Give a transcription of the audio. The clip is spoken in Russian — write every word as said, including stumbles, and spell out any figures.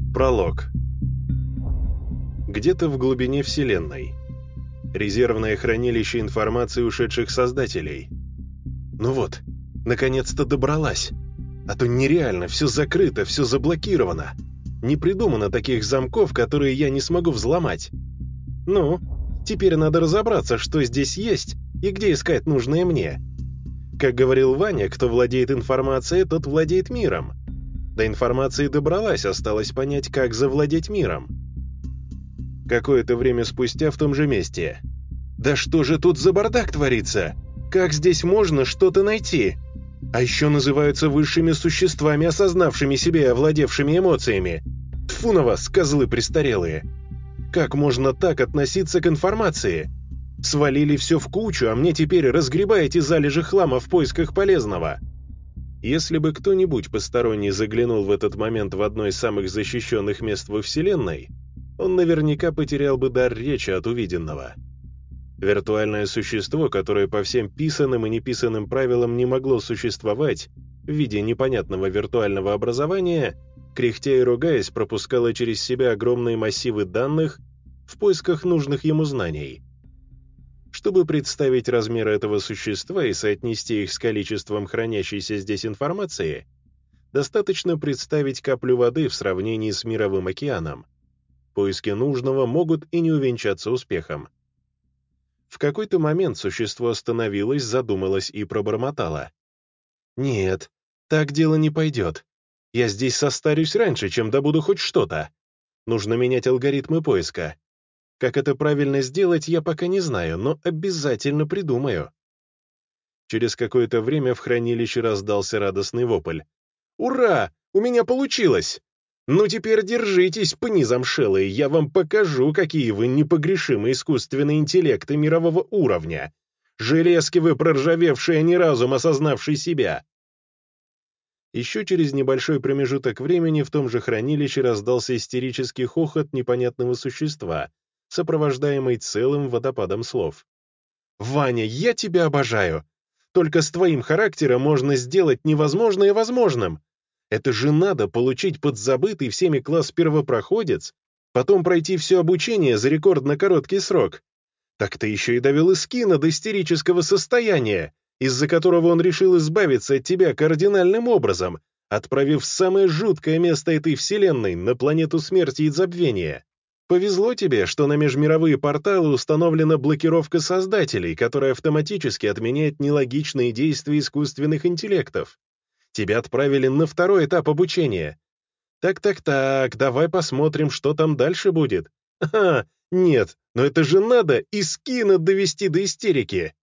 Пролог. Где-то в глубине Вселенной. Резервное хранилище информации ушедших создателей. Ну вот, наконец-то добралась. А то нереально, все закрыто, все заблокировано. Не придумано таких замков, которые я не смогу взломать. Ну, теперь надо разобраться, что здесь есть и где искать нужное мне. Как говорил Ваня, кто владеет информацией, тот владеет миром. До информации добралась, осталось понять, как завладеть миром. Какое-то время спустя в том же месте. Да что же тут за бардак творится? Как здесь можно что-то найти? А еще называются высшими существами, осознавшими себя и овладевшими эмоциями. Тьфу на вас, козлы престарелые! Как можно так относиться к информации? Свалили все в кучу, а мне теперь разгребаете залежи хлама в поисках полезного. Если бы кто-нибудь посторонний заглянул в этот момент в одно из самых защищенных мест во Вселенной, он наверняка потерял бы дар речи от увиденного. Виртуальное существо, которое по всем писанным и неписанным правилам не могло существовать в виде непонятного виртуального образования, кряхтя и ругаясь, пропускало через себя огромные массивы данных в поисках нужных ему знаний. Чтобы представить размеры этого существа и соотнести их с количеством хранящейся здесь информации, достаточно представить каплю воды в сравнении с мировым океаном. Поиски нужного могут и не увенчаться успехом. В какой-то момент существо остановилось, задумалось и пробормотало. «Нет, так дело не пойдет. Я здесь состарюсь раньше, чем добуду хоть что-то. Нужно менять алгоритмы поиска. Как это правильно сделать, я пока не знаю, но обязательно придумаю». Через какое-то время в хранилище раздался радостный вопль. «Ура! У меня получилось! Ну теперь держитесь, пни замшелые, я вам покажу, какие вы непогрешимые искусственные интеллекты мирового уровня. Железки вы проржавевшие, а не разум, осознавший себя». Еще через небольшой промежуток времени в том же хранилище раздался истерический хохот непонятного существа, сопровождаемый целым водопадом слов. «Ваня, я тебя обожаю! Только с твоим характером можно сделать невозможное возможным. Это же надо получить подзабытый всеми класс первопроходец, потом пройти все обучение за рекордно короткий срок. Так ты еще и довел Искина до истерического состояния, из-за которого он решил избавиться от тебя кардинальным образом, отправив в самое жуткое место этой вселенной, на планету смерти и забвения. Повезло тебе, что на межмировые порталы установлена блокировка создателей, которая автоматически отменяет нелогичные действия искусственных интеллектов. Тебя отправили на второй этап обучения. Так-так-так, давай посмотрим, что там дальше будет. Ага, нет, но это же надо Искина довести до истерики.